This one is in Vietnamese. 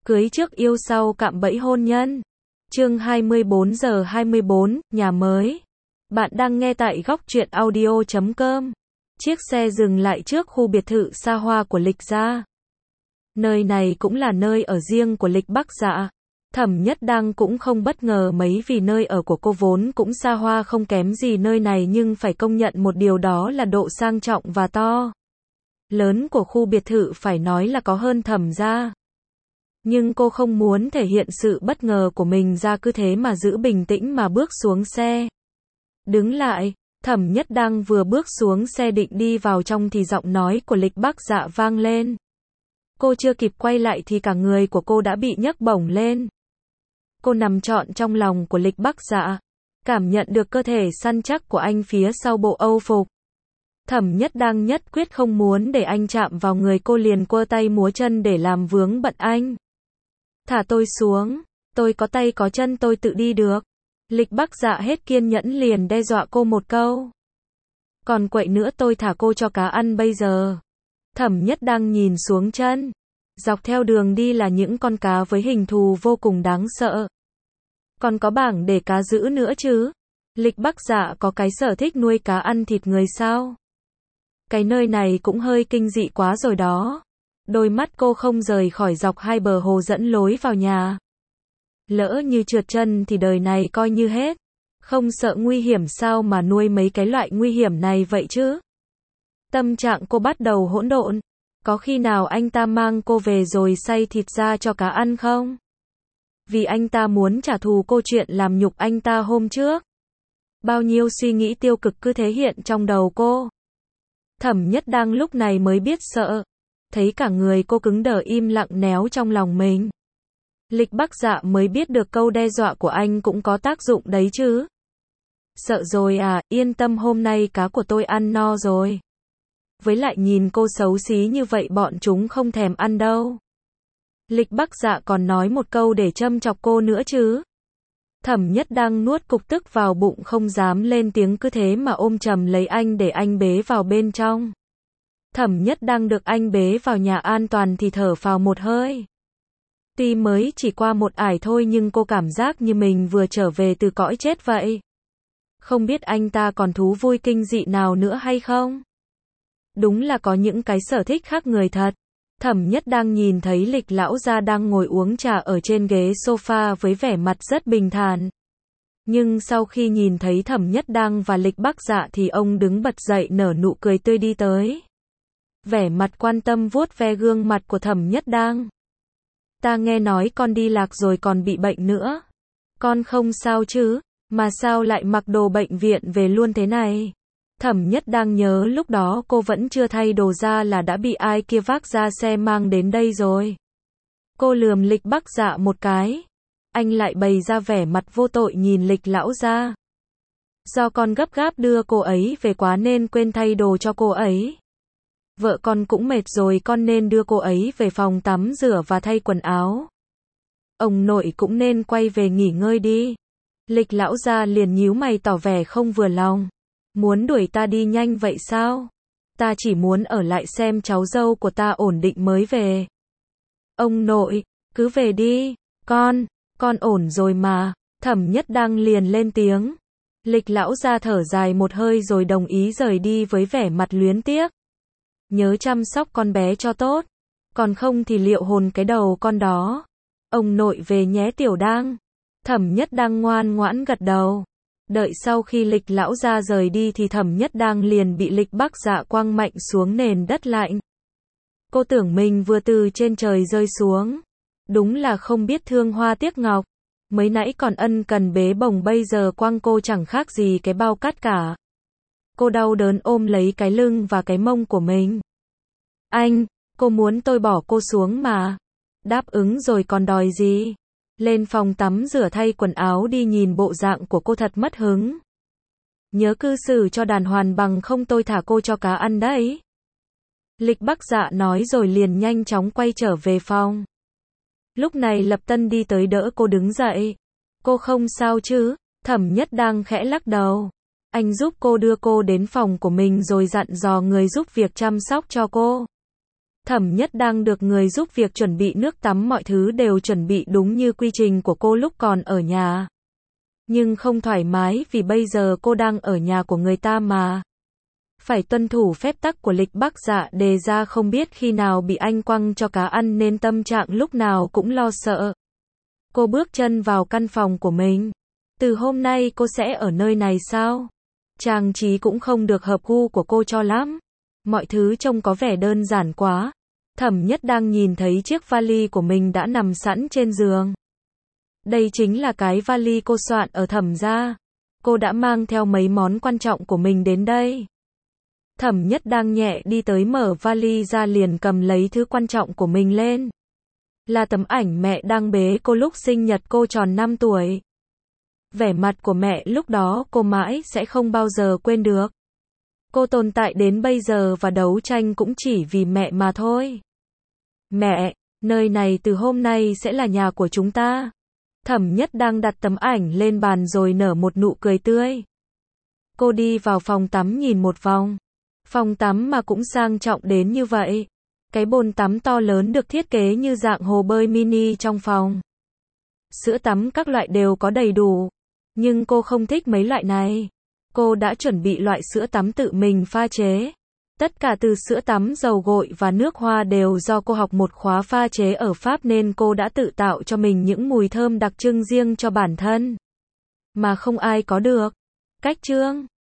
Cưới trước yêu sau cạm bẫy hôn nhân. Chương 24 giờ 24, nhà mới. Bạn đang nghe tại góc truyện audio.com. Chiếc xe dừng lại trước khu biệt thự xa hoa của Lịch gia. Nơi này cũng là nơi ở riêng của Lịch Bắc Dạ. Thẩm Nhất Đăng cũng không bất ngờ mấy vì nơi ở của cô vốn cũng xa hoa không kém gì nơi này, nhưng phải công nhận một điều đó là độ sang trọng và to lớn của khu biệt thự phải nói là có hơn Thẩm gia. Nhưng cô không muốn thể hiện sự bất ngờ của mình ra, cứ thế mà giữ bình tĩnh mà bước xuống xe. Đứng lại, Thẩm Nhất Đăng vừa bước xuống xe định đi vào trong thì giọng nói của Lịch Bắc Dạ vang lên. Cô chưa kịp quay lại thì cả người của cô đã bị nhấc bổng lên. Cô nằm trọn trong lòng của Lịch Bắc Dạ, cảm nhận được cơ thể săn chắc của anh phía sau bộ âu phục. Thẩm Nhất Đăng nhất quyết không muốn để anh chạm vào người cô, liền quơ tay múa chân để làm vướng bận anh. Thả tôi xuống, tôi có tay có chân tôi tự đi được. Lịch Bắc Dạ hết kiên nhẫn liền đe dọa cô một câu. Còn quậy nữa tôi thả cô cho cá ăn bây giờ. Thẩm Nhất Đăng nhìn xuống chân. Dọc theo đường đi là những con cá với hình thù vô cùng đáng sợ. Còn có bảng để cá giữ nữa chứ. Lịch Bắc Dạ có cái sở thích nuôi cá ăn thịt người sao? Cái nơi này cũng hơi kinh dị quá rồi đó. Đôi mắt cô không rời khỏi dọc hai bờ hồ dẫn lối vào nhà. Lỡ như trượt chân thì đời này coi như hết. Không sợ nguy hiểm sao mà nuôi mấy cái loại nguy hiểm này vậy chứ? Tâm trạng cô bắt đầu hỗn độn. Có khi nào anh ta mang cô về rồi xay thịt ra cho cá ăn không? Vì anh ta muốn trả thù cô chuyện làm nhục anh ta hôm trước. Bao nhiêu suy nghĩ tiêu cực cứ thế hiện trong đầu cô. Thẩm Nhất Đăng lúc này mới biết sợ. Thấy cả người cô cứng đờ im lặng néo trong lòng mình. Lịch Bắc Dạ mới biết được câu đe dọa của anh cũng có tác dụng đấy chứ. Sợ rồi à, yên tâm hôm nay cá của tôi ăn no rồi. Với lại nhìn cô xấu xí như vậy bọn chúng không thèm ăn đâu. Lịch Bắc Dạ còn nói một câu để châm chọc cô nữa chứ. Thẩm Nhất Đăng nuốt cục tức vào bụng không dám lên tiếng, cứ thế mà ôm chầm lấy anh để anh bế vào bên trong. Thẩm Nhất Đăng được anh bế vào nhà an toàn thì thở phào một hơi. Tuy mới chỉ qua một ải thôi nhưng cô cảm giác như mình vừa trở về từ cõi chết vậy. Không biết anh ta còn thú vui kinh dị nào nữa hay không? Đúng là có những cái sở thích khác người thật. Thẩm Nhất Đăng nhìn thấy Lịch lão gia đang ngồi uống trà ở trên ghế sofa với vẻ mặt rất bình thản. Nhưng sau khi nhìn thấy Thẩm Nhất Đăng và Lịch Bắc Dạ thì ông đứng bật dậy nở nụ cười tươi đi tới. Vẻ mặt quan tâm vuốt ve gương mặt của Thẩm Nhất Đăng. Ta nghe nói con đi lạc rồi còn bị bệnh nữa. Con không sao chứ, mà sao lại mặc đồ bệnh viện về luôn thế này? Thẩm Nhất Đăng nhớ lúc đó cô vẫn chưa thay đồ ra là đã bị ai kia vác ra xe mang đến đây rồi. Cô lườm Lịch Bắc Dạ một cái. Anh lại bày ra vẻ mặt vô tội nhìn Lịch lão gia. Do con gấp gáp đưa cô ấy về quá nên quên thay đồ cho cô ấy. Vợ con cũng mệt rồi, con nên đưa cô ấy về phòng tắm rửa và thay quần áo. Ông nội cũng nên quay về nghỉ ngơi đi. Lịch lão gia liền nhíu mày tỏ vẻ không vừa lòng. Muốn đuổi ta đi nhanh vậy sao? Ta chỉ muốn ở lại xem cháu dâu của ta ổn định mới về. Ông nội, cứ về đi, con ổn rồi mà. Thẩm Nhất Đăng liền lên tiếng. Lịch lão gia thở dài một hơi rồi đồng ý rời đi với vẻ mặt luyến tiếc. Nhớ chăm sóc con bé cho tốt, còn không thì liệu hồn cái đầu con đó. Ông nội về nhé Tiểu Đăng. Thẩm Nhất Đăng ngoan ngoãn gật đầu. Đợi sau khi Lịch lão gia rời đi thì Thẩm Nhất Đăng liền bị Lịch Bắc Dạ quăng mạnh xuống nền đất lạnh. Cô tưởng mình vừa từ trên trời rơi xuống. Đúng là không biết thương hoa tiếc ngọc. Mới nãy còn ân cần bế bổng, bây giờ quăng cô chẳng khác gì cái bao cát cả. Cô đau đớn ôm lấy cái lưng và cái mông của mình. Anh, cô muốn tôi bỏ cô xuống mà. Đáp ứng rồi còn đòi gì? Lên phòng tắm rửa thay quần áo đi, nhìn bộ dạng của cô thật mất hứng. Nhớ cư xử cho đàng hoàng bằng không tôi thả cô cho cá ăn đấy. Lịch Bắc Dạ nói rồi liền nhanh chóng quay trở về phòng. Lúc này Lập Tân đi tới đỡ cô đứng dậy. Cô không sao chứ? Thẩm Nhất Đăng khẽ lắc đầu. Anh giúp cô đưa cô đến phòng của mình rồi dặn dò người giúp việc chăm sóc cho cô. Thẩm Nhất đang được người giúp việc chuẩn bị nước tắm, mọi thứ đều chuẩn bị đúng như quy trình của cô lúc còn ở nhà. Nhưng không thoải mái vì bây giờ cô đang ở nhà của người ta mà. Phải tuân thủ phép tắc của lịch Bắc Dạ đề ra, không biết khi nào bị anh quăng cho cá ăn nên tâm trạng lúc nào cũng lo sợ. Cô bước chân vào căn phòng của mình. Từ hôm nay cô sẽ ở nơi này sao? Trang trí cũng không được hợp gu của cô cho lắm. Mọi thứ trông có vẻ đơn giản quá. Thẩm Nhất đang nhìn thấy chiếc vali của mình đã nằm sẵn trên giường. Đây chính là cái vali cô soạn ở Thẩm gia. Cô đã mang theo mấy món quan trọng của mình đến đây. Thẩm Nhất đang nhẹ đi tới mở vali ra, liền cầm lấy thứ quan trọng của mình lên. Là tấm ảnh mẹ đang bế cô lúc sinh nhật cô tròn 5 tuổi. Vẻ mặt của mẹ lúc đó cô mãi sẽ không bao giờ quên được. Cô tồn tại đến bây giờ và đấu tranh cũng chỉ vì mẹ mà thôi. Mẹ, nơi này từ hôm nay sẽ là nhà của chúng ta. Thẩm Nhất đang đặt tấm ảnh lên bàn rồi nở một nụ cười tươi. Cô đi vào phòng tắm nhìn một vòng. Phòng tắm mà cũng sang trọng đến như vậy. Cái bồn tắm to lớn được thiết kế như dạng hồ bơi mini trong phòng. Sữa tắm các loại đều có đầy đủ. Nhưng cô không thích mấy loại này. Cô đã chuẩn bị loại sữa tắm tự mình pha chế. Tất cả từ sữa tắm, dầu gội và nước hoa đều do cô học một khóa pha chế ở Pháp nên cô đã tự tạo cho mình những mùi thơm đặc trưng riêng cho bản thân. Mà không ai có được. Cách trương